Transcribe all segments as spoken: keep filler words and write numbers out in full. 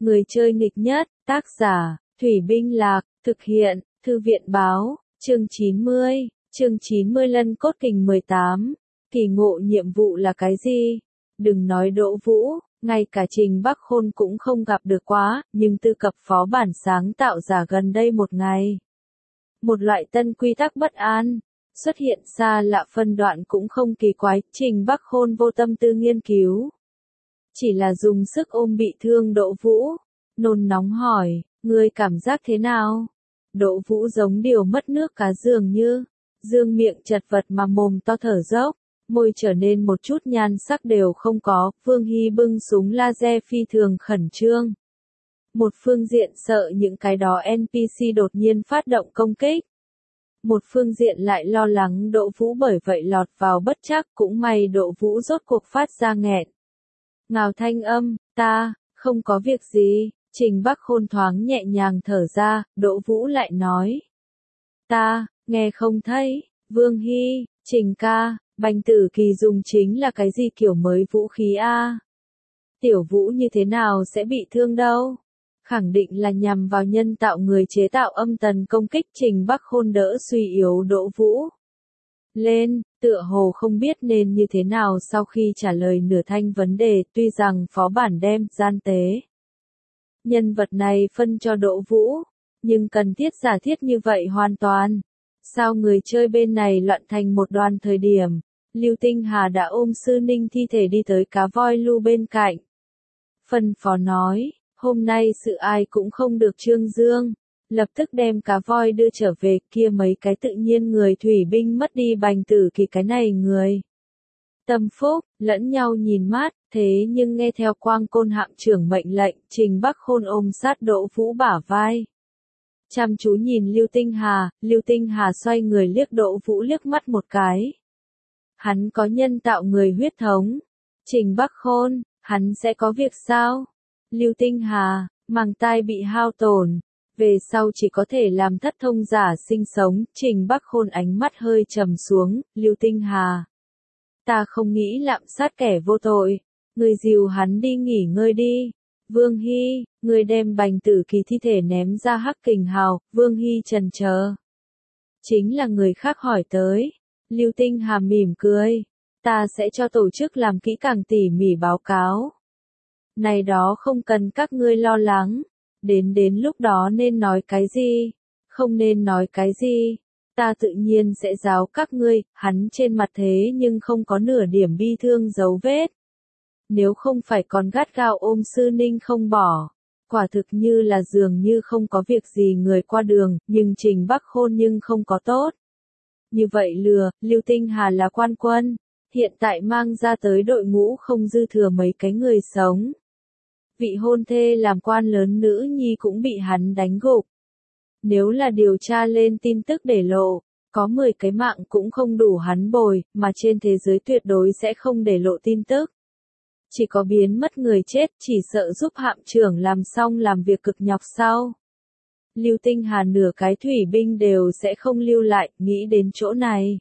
Người chơi nghịch nhất, tác giả, Thủy Binh Lạc, thực hiện, Thư viện Báo, chương chín mươi, chương chín mươi Lân Cốt Kình mười tám. Kỳ ngộ nhiệm vụ là cái gì? Đừng nói Đỗ Vũ, ngay cả Trình Bắc Khôn cũng không gặp được quá, nhưng tư cập phó bản sáng tạo giả gần đây một ngày. Một loại tân quy tắc bất an, xuất hiện xa lạ phân đoạn cũng không kỳ quái, Trình Bắc Khôn vô tâm tư nghiên cứu. Chỉ là dùng sức ôm bị thương Đỗ Vũ, nôn nóng hỏi, ngươi cảm giác thế nào? Đỗ Vũ giống điều mất nước cá dường như, dương miệng chật vật mà mồm to thở dốc, môi trở nên một chút nhan sắc đều không có, Vương Hy bưng súng laser phi thường khẩn trương. Một phương diện sợ những cái đó en pê xê đột nhiên phát động công kích. Một phương diện lại lo lắng Đỗ Vũ bởi vậy lọt vào bất trắc, cũng may Đỗ Vũ rốt cuộc phát ra nghẹn ngào thanh âm, ta, không có việc gì. Trình Bắc Khôn thoáng nhẹ nhàng thở ra, Đỗ Vũ lại nói. Ta, nghe không thấy, Vương Hy, Trình ca, Bành Tử Kỳ dùng chính là cái gì kiểu mới vũ khí a? Tiểu Vũ như thế nào sẽ bị thương đâu? Khẳng định là nhằm vào nhân tạo người chế tạo âm tần công kích. Trình Bắc Khôn đỡ suy yếu Đỗ Vũ lên, tựa hồ không biết nên như thế nào sau khi trả lời nửa thanh vấn đề, tuy rằng phó bản đem gian tế nhân vật này phân cho Đỗ Vũ, nhưng cần thiết giả thiết như vậy hoàn toàn. Sao người chơi bên này loạn thành một đoàn thời điểm, Lưu Tinh Hà đã ôm Sư Ninh thi thể đi tới cá voi lưu bên cạnh. Phân phó nói, hôm nay sự ai cũng không được trương dương, lập tức đem cá voi đưa trở về, kia mấy cái tự nhiên người thủy binh mất đi Bành Tử Kỳ cái này người. Tâm phúc, lẫn nhau nhìn mát, thế nhưng nghe theo Quang Côn hạm trưởng mệnh lệnh, Trình Bắc Khôn ôm sát Đỗ Vũ bả vai. Chăm chú nhìn Lưu Tinh Hà, Lưu Tinh Hà xoay người liếc Đỗ Vũ liếc mắt một cái. Hắn có nhân tạo người huyết thống. Trình Bắc Khôn, hắn sẽ có việc sao? Lưu Tinh Hà, màng tai bị hao tổn, về sau chỉ có thể làm thất thông giả sinh sống. Trình Bắc Khôn ánh mắt hơi trầm xuống, Lưu Tinh Hà. Ta không nghĩ lạm sát kẻ vô tội, người dìu hắn đi nghỉ ngơi đi. Vương Hy, người đem Bành Tử Kỳ thi thể ném ra Hắc Kình Hào. Vương Hy chần chờ. Chính là người khác hỏi tới. Lưu Tinh Hà mỉm cười. Ta sẽ cho tổ chức làm kỹ càng tỉ mỉ báo cáo. Này đó không cần các ngươi lo lắng. Đến đến lúc đó nên nói cái gì, không nên nói cái gì, ta tự nhiên sẽ giáo các ngươi. Hắn trên mặt thế nhưng không có nửa điểm bi thương dấu vết. Nếu không phải còn gắt gao ôm Sư Ninh không bỏ, quả thực như là dường như không có việc gì người qua đường, nhưng Trình Bắc Khôn nhưng không có tốt. Như vậy lừa, Lưu Tinh Hà là quan quân, hiện tại mang ra tới đội ngũ không dư thừa mấy cái người sống. Vị hôn thê làm quan lớn nữ nhi cũng bị hắn đánh gục. Nếu là điều tra lên tin tức để lộ, có mười cái mạng cũng không đủ hắn bồi, mà trên thế giới tuyệt đối sẽ không để lộ tin tức. Chỉ có biến mất người chết, chỉ sợ giúp hạm trưởng làm xong làm việc cực nhọc sau. Lưu Tinh Hà nửa cái thủy binh đều sẽ không lưu lại, nghĩ đến chỗ này.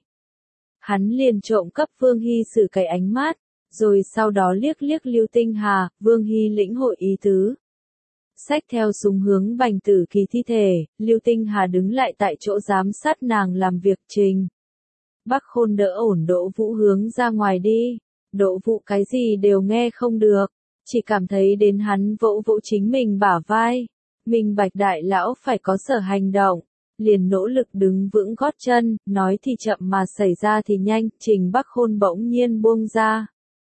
Hắn liền trộm cấp Vương Hy xử cái ánh mắt, rồi sau đó liếc liếc Lưu Tinh Hà. Vương Hy lĩnh hội ý tứ. Xách theo súng hướng Bành Tử Kỳ thi thể, Lưu Tinh Hà đứng lại tại chỗ giám sát nàng làm việc. Trình Bắc Khôn đỡ ổn Đỗ Vũ hướng ra ngoài đi. Đỗ Vũ cái gì đều nghe không được, chỉ cảm thấy đến hắn vỗ vỗ chính mình bả vai. Minh bạch đại lão phải có sở hành động, liền nỗ lực đứng vững gót chân, nói thì chậm mà xảy ra thì nhanh. Trình Bắc Khôn bỗng nhiên buông ra.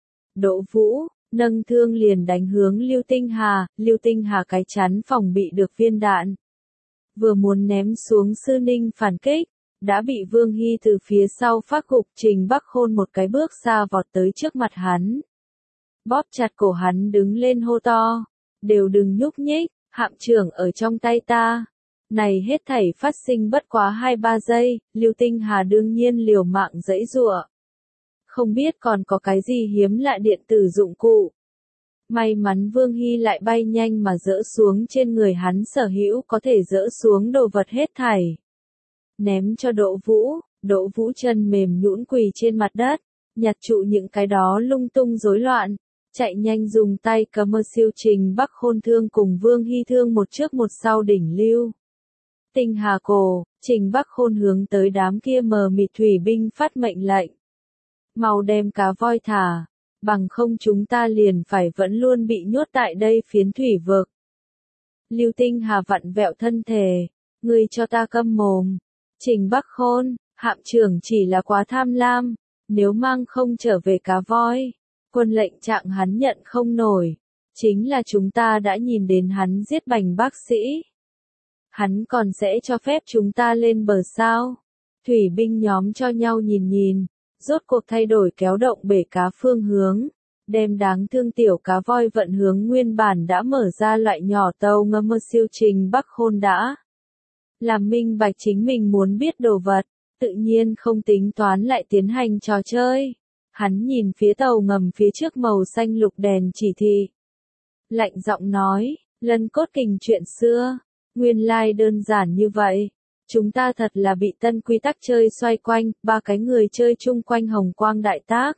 Đỗ Vũ, nâng thương liền đánh hướng Lưu Tinh Hà, Lưu Tinh Hà cái chắn phòng bị được viên đạn. Vừa muốn ném xuống Sư Ninh phản kích, đã bị Vương Hy từ phía sau phát gục. Trình Bắc Khôn một cái bước xa vọt tới trước mặt hắn. Bóp chặt cổ hắn đứng lên hô to. Đều đừng nhúc nhích, hạm trưởng ở trong tay ta. Này hết thảy phát sinh bất quá hai ba giây, Lưu Tinh Hà đương nhiên liều mạng giãy giụa. Không biết còn có cái gì hiếm lạ điện tử dụng cụ. May mắn Vương Hy lại bay nhanh mà dỡ xuống trên người hắn sở hữu có thể dỡ xuống đồ vật hết thảy. Ném cho Đỗ Vũ, Đỗ Vũ chân mềm nhũn quỳ trên mặt đất, nhặt trụ những cái đó lung tung rối loạn. chạy nhanh dùng tay cầm mơ siêu Trình Bắc Khôn thương cùng Vương Hy thương một trước một sau đỉnh lưu. Tinh hà cổ, Trình Bắc Khôn hướng tới đám kia mờ mịt thủy binh phát mệnh lệnh. Mau đem cá voi thả, bằng không chúng ta liền phải vẫn luôn bị nhốt tại đây phiến thủy vực. Lưu Tinh Hà vặn vẹo thân thể, ngươi cho ta câm mồm. Trình Bắc Khôn, hạm trưởng chỉ là quá tham lam, nếu mang không trở về cá voi, quân lệnh trạng hắn nhận không nổi, chính là chúng ta đã nhìn đến hắn giết bành bác sĩ. Hắn còn sẽ cho phép chúng ta lên bờ sao? Thủy binh nhóm cho nhau nhìn nhìn, rốt cuộc thay đổi kéo động bể cá phương hướng, đem đáng thương tiểu cá voi vận hướng nguyên bản đã mở ra loại nhỏ tàu ngầm mơ siêu Trình Bắc Khôn đã. Làm minh bạch chính mình muốn biết đồ vật, tự nhiên không tính toán lại tiến hành trò chơi. Hắn nhìn phía tàu ngầm phía trước màu xanh lục đèn chỉ thị. Lạnh giọng nói, Lân Cốt Kình chuyện xưa, nguyên lai đơn giản như vậy. Chúng ta thật là bị tân quy tắc chơi xoay quanh, ba cái người chơi chung quanh hồng quang đại tác.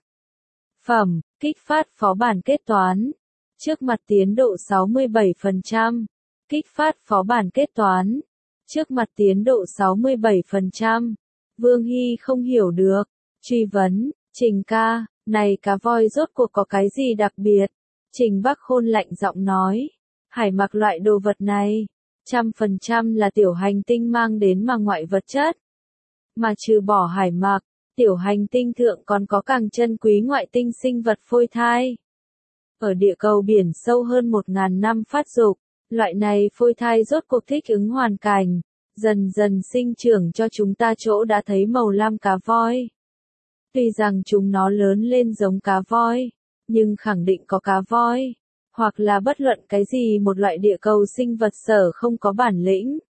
Phẩm, kích phát phó bản kết toán. Trước mặt tiến độ sáu mươi bảy phần trăm. Kích phát phó bản kết toán. Trước mặt tiến độ sáu mươi bảy phần trăm. Vương Hy không hiểu được. Truy vấn, Trình ca, này cá voi rốt cuộc có cái gì đặc biệt? Trình Bắc Khôn lạnh giọng nói. Hải mặc loại đồ vật này, trăm phần trăm là tiểu hành tinh mang đến mà ngoại vật chất. Mà trừ bỏ hải mặc, tiểu hành tinh thượng còn có càng chân quý ngoại tinh sinh vật phôi thai. Ở địa cầu biển sâu hơn một ngàn năm phát dục, loại này phôi thai rốt cuộc thích ứng hoàn cảnh, dần dần sinh trưởng cho chúng ta chỗ đã thấy màu lam cá voi. Tuy rằng chúng nó lớn lên giống cá voi, nhưng khẳng định có cá voi, hoặc là bất luận cái gì một loại địa cầu sinh vật sở không có bản lĩnh.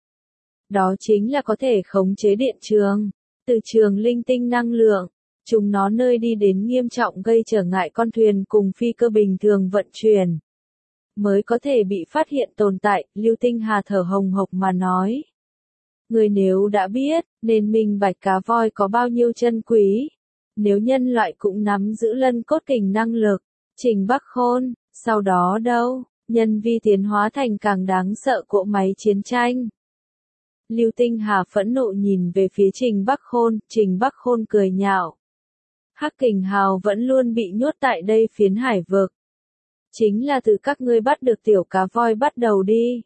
Đó chính là có thể khống chế điện trường, từ trường linh tinh năng lượng, chúng nó nơi đi đến nghiêm trọng gây trở ngại con thuyền cùng phi cơ bình thường vận chuyển. Mới có thể bị phát hiện tồn tại, Lưu Tinh Hà thở hồng hộc mà nói. Người nếu đã biết, nên minh bạch cá voi có bao nhiêu chân quý. Nếu nhân loại cũng nắm giữ Lân Cốt Kình năng lực, Trình Bắc Khôn, sau đó đâu, nhân vi tiến hóa thành càng đáng sợ cỗ máy chiến tranh. Lưu Tinh Hà phẫn nộ nhìn về phía Trình Bắc Khôn, Trình Bắc Khôn cười nhạo. Hắc Kình Hào vẫn luôn bị nhốt tại đây phiến hải vực. Chính là từ các ngươi bắt được tiểu cá voi bắt đầu đi.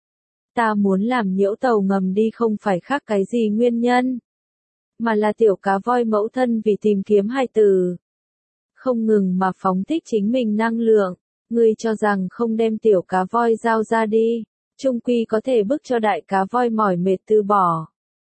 Ta muốn làm nhiễu tàu ngầm đi không phải khác cái gì nguyên nhân, mà là tiểu cá voi mẫu thân vì tìm kiếm hài tử. Không ngừng mà phóng thích chính mình năng lượng, ngươi cho rằng không đem tiểu cá voi giao ra đi, chung quy có thể bức cho đại cá voi mỏi mệt từ bỏ.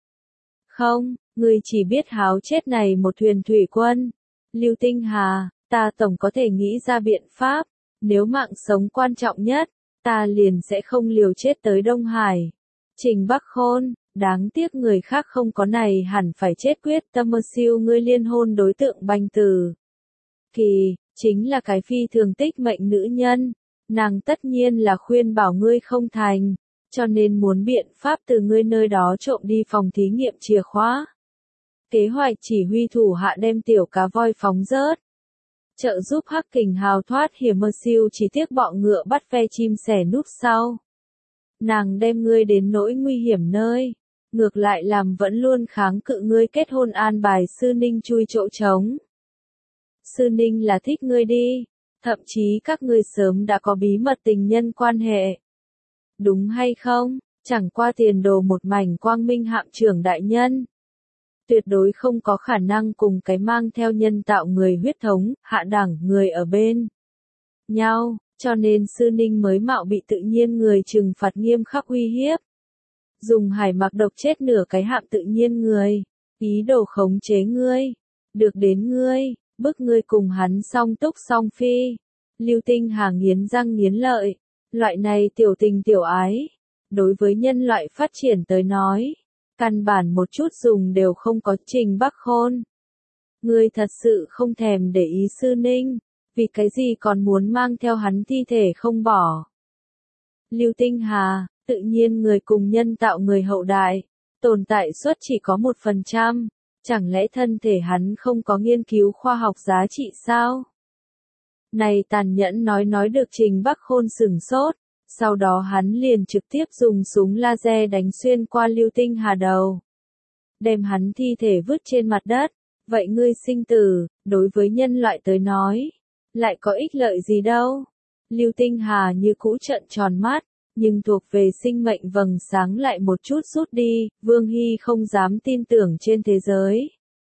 Không, ngươi chỉ biết háo chết này một thuyền thủy quân. Lưu Tinh Hà, ta tổng có thể nghĩ ra biện pháp, nếu mạng sống quan trọng nhất, ta liền sẽ không liều chết tới Đông Hải. Trình Bắc Khôn, đáng tiếc người khác không có này hẳn phải chết quyết tâm mơ siêu ngươi liên hôn đối tượng Bành Tử. Kỳ, chính là cái phi thường tích mệnh nữ nhân, nàng tất nhiên là khuyên bảo ngươi không thành, cho nên muốn biện pháp từ ngươi nơi đó trộm đi phòng thí nghiệm chìa khóa. Kế hoạch chỉ huy thủ hạ đem tiểu cá voi phóng rớt. Trợ giúp Hắc Kình Hào thoát hiểm mơ siêu chỉ tiếc bọ ngựa bắt ve chim sẻ núp sau. Nàng đem ngươi đến nỗi nguy hiểm nơi, ngược lại làm vẫn luôn kháng cự ngươi kết hôn an bài Sư Ninh chui chỗ trống. Sư Ninh là thích ngươi đi, thậm chí các ngươi sớm đã có bí mật tình nhân quan hệ. Đúng hay không, chẳng qua tiền đồ một mảnh quang minh hạm trưởng đại nhân. Tuyệt đối không có khả năng cùng cái mang theo nhân tạo người huyết thống, hạ đẳng người ở bên nhau, cho nên Sư Ninh mới mạo bị tự nhiên người trừng phạt nghiêm khắc uy hiếp. Dùng hải mặc độc chết nửa cái hạm tự nhiên người, ý đồ khống chế ngươi, được đến ngươi, bức ngươi cùng hắn song túc song phi. Lưu Tinh Hà nghiến răng nghiến lợi, loại này tiểu tình tiểu ái, đối với nhân loại phát triển tới nói, căn bản một chút dùng đều không có. Trình Bắc Khôn, ngươi thật sự không thèm để ý Sư Ninh, vì cái gì còn muốn mang theo hắn thi thể không bỏ. Lưu Tinh Hà, tự nhiên người cùng nhân tạo người hậu đại, tồn tại suất chỉ có một phần trăm, chẳng lẽ thân thể hắn không có nghiên cứu khoa học giá trị sao? Này tàn nhẫn nói nói được Trình Bắc Khôn sửng sốt, sau đó hắn liền trực tiếp dùng súng laser đánh xuyên qua Lưu Tinh Hà đầu. Đem hắn thi thể vứt trên mặt đất, vậy ngươi sinh tử, đối với nhân loại tới nói, lại có ích lợi gì đâu. Lưu Tinh Hà như cũ trợn tròn mắt, nhưng thuộc về sinh mệnh vầng sáng lại một chút rút đi, Vương Hy không dám tin tưởng trên thế giới.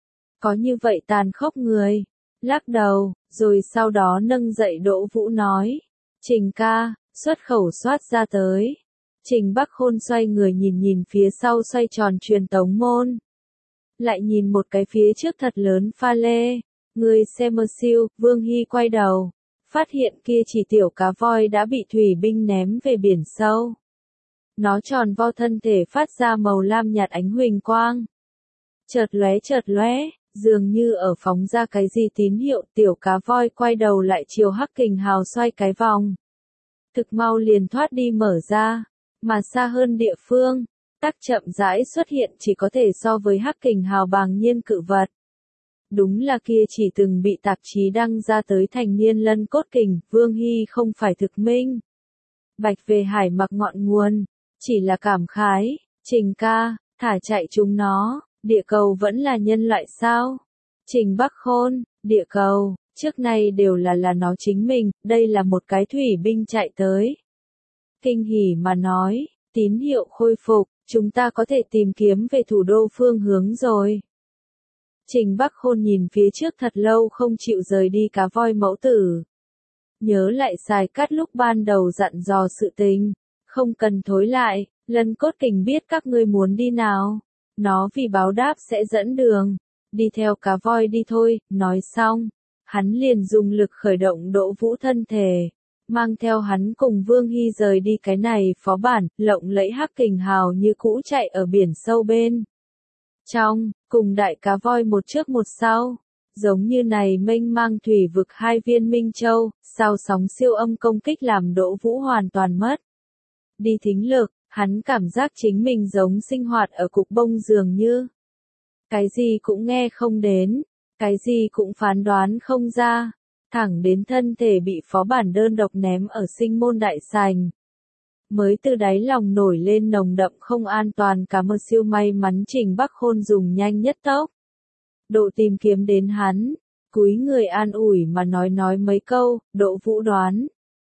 Có như vậy tàn khốc người, lắc đầu, rồi sau đó nâng dậy Đỗ Vũ nói, Trình ca, xuất khẩu soát ra tới. Trình Bắc Khôn xoay người nhìn nhìn phía sau xoay tròn truyền tống môn. Lại nhìn một cái phía trước thật lớn pha lê, người xem mơ siêu, Vương Hy quay đầu. Phát hiện kia chỉ tiểu cá voi đã bị thủy binh ném về biển sâu. Nó tròn vo thân thể phát ra màu lam nhạt ánh huỳnh quang. Chợt lóe chợt lóe, dường như ở phóng ra cái gì tín hiệu, tiểu cá voi quay đầu lại chiều Hắc Kình Hào xoay cái vòng. Thực mau liền thoát đi mở ra, mà xa hơn địa phương, tắc chậm rãi xuất hiện chỉ có thể so với Hắc Kình Hào bàng nhiên cự vật. Đúng là kia chỉ từng bị tạp chí đăng ra tới thành niên lân cốt kình, Vương Hy không phải thực minh. Bạch về hải mặc ngọn nguồn, chỉ là cảm khái, Trình ca, thả chạy chúng nó, địa cầu vẫn là nhân loại sao? Trình Bắc Khôn, địa cầu, trước nay đều là là nó chính mình, đây là một cái thủy binh chạy tới. Kinh hỉ mà nói, tín hiệu khôi phục, chúng ta có thể tìm kiếm về thủ đô phương hướng rồi. Trình Bắc Khôn nhìn phía trước thật lâu không chịu rời đi cá voi mẫu tử. Nhớ lại xài cắt lúc ban đầu dặn dò sự tình, không cần thối lại, Lân Cốt Kình biết các ngươi muốn đi nào. Nó vì báo đáp sẽ dẫn đường, đi theo cá voi đi thôi, nói xong. Hắn liền dùng lực khởi động Đỗ Vũ thân thể, mang theo hắn cùng Vương Hy rời đi cái này phó bản, lộng lẫy Hắc Kình Hào như cũ chạy ở biển sâu bên. Trong, cùng đại cá voi một trước một sau, giống như này mênh mang thủy vực hai viên Minh Châu, sao sóng siêu âm công kích làm Đỗ Vũ hoàn toàn mất. Đi thính lực, hắn cảm giác chính mình giống sinh hoạt ở cục bông dường như. Cái gì cũng nghe không đến, cái gì cũng phán đoán không ra, thẳng đến thân thể bị phó bản đơn độc ném ở sinh môn đại sành. Mới từ đáy lòng nổi lên nồng đậm không an toàn, cả mơ siêu may mắn Trình Bắc Khôn dùng nhanh nhất tốc độ tìm kiếm đến hắn, cúi người an ủi mà nói nói mấy câu, Đỗ Vũ đoán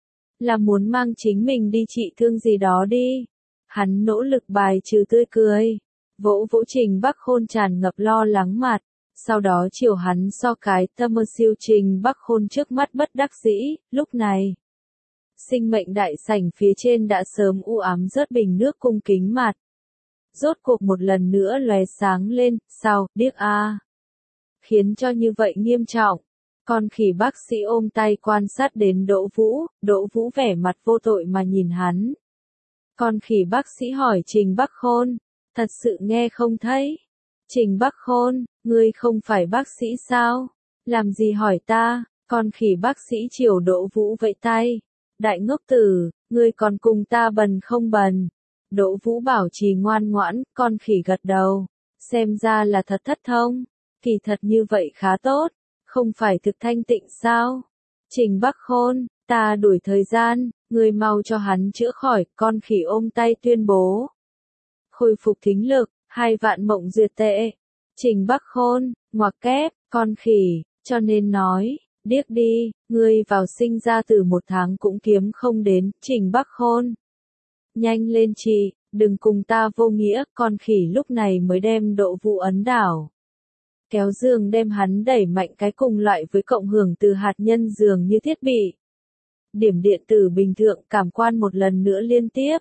là muốn mang chính mình đi trị thương gì đó đi. Hắn nỗ lực bài trừ tươi cười, vỗ vỗ Trình Bắc Khôn tràn ngập lo lắng mặt, sau đó chiều hắn so cái tâm mơ siêu. Trình Bắc Khôn trước mắt bất đắc dĩ, lúc này. Sinh mệnh đại sảnh phía trên đã sớm u ám rớt bình nước cung kính mặt. Rốt cuộc một lần nữa lóe sáng lên, sao, điếc a à. Khiến cho như vậy nghiêm trọng. Còn khỉ bác sĩ ôm tay quan sát đến Đỗ Vũ, Đỗ Vũ vẻ mặt vô tội mà nhìn hắn. Còn khỉ bác sĩ hỏi Trình Bắc Khôn, thật sự nghe không thấy. Trình Bắc Khôn, ngươi không phải bác sĩ sao? Làm gì hỏi ta? Còn khỉ bác sĩ chiều Đỗ Vũ vẫy tay. Đại ngốc tử, ngươi còn cùng ta bần không bần. Đỗ Vũ bảo trì ngoan ngoãn, con khỉ gật đầu. Xem ra là thật thất thông. Kỳ thật như vậy khá tốt. Không phải thực thanh tịnh sao? Trình Bắc Khôn, ta đuổi thời gian, ngươi mau cho hắn chữa khỏi. Con khỉ ôm tay tuyên bố. Khôi phục thính lực, hai vạn mộng duyệt tệ. Trình Bắc Khôn, ngoặc kép, con khỉ, cho nên nói. Điếc đi, ngươi vào sinh ra từ một tháng cũng kiếm không đến, Trình Bắc Khôn. Nhanh lên chị, đừng cùng ta vô nghĩa, con khỉ lúc này mới đem Đỗ Vũ ấn đảo. Kéo giường đem hắn đẩy mạnh cái cùng loại với cộng hưởng từ hạt nhân dường như thiết bị. Điểm điện tử bình thường cảm quan một lần nữa liên tiếp.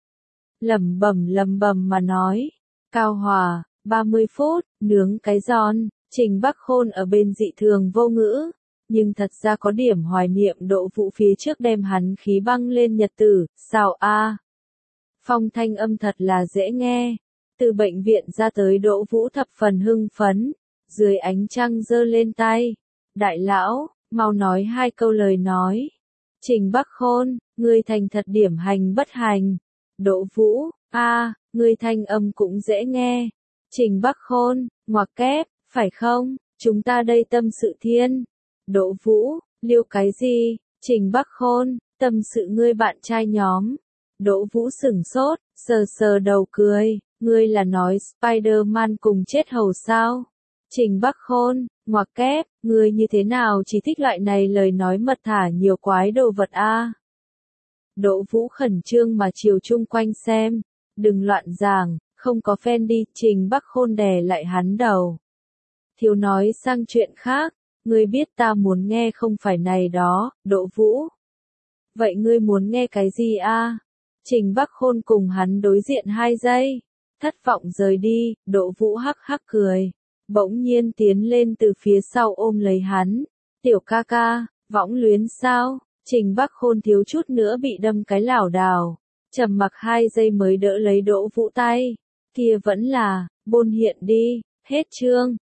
Lầm bầm lầm bầm mà nói. Cao hòa, ba mươi phút, nướng cái giòn, Trình Bắc Khôn ở bên dị thường vô ngữ. Nhưng thật ra có điểm hoài niệm Đỗ Vũ phía trước đem hắn khí băng lên nhật tử, sao a? À? Phong thanh âm thật là dễ nghe. Từ bệnh viện ra tới Đỗ Vũ thập phần hưng phấn, dưới ánh trăng giơ lên tay. Đại lão, mau nói hai câu lời nói. Trình Bắc Khôn, ngươi thành thật điểm hành bất hành. Đỗ Vũ, a, à, ngươi thanh âm cũng dễ nghe. Trình Bắc Khôn, ngoặc kép, phải không? Chúng ta đây tâm sự thiên. Đỗ Vũ, Liêu cái gì? Trình Bắc Khôn, tâm sự ngươi bạn trai nhóm. Đỗ Vũ sửng sốt, sờ sờ đầu cười, ngươi là nói Spider-Man cùng chết hầu sao? Trình Bắc Khôn, ngoặc kép, ngươi như thế nào chỉ thích loại này lời nói mật thả nhiều quái đồ vật a? Đỗ Vũ khẩn trương mà chiều chung quanh xem, đừng loạn giảng, không có fan đi, Trình Bắc Khôn đè lại hắn đầu. Thiếu nói sang chuyện khác, ngươi biết ta muốn nghe không phải này đó, Đỗ Vũ. Vậy ngươi muốn nghe cái gì a? Trình Bắc Khôn cùng hắn đối diện hai giây, thất vọng rời đi, Đỗ Vũ hắc hắc cười, bỗng nhiên tiến lên từ phía sau ôm lấy hắn, tiểu ca ca, võng luyến sao? Trình Bắc Khôn thiếu chút nữa bị đâm cái lảo đảo, trầm mặc hai giây mới đỡ lấy Đỗ Vũ tay, kia vẫn là, bôn hiện đi, hết chương.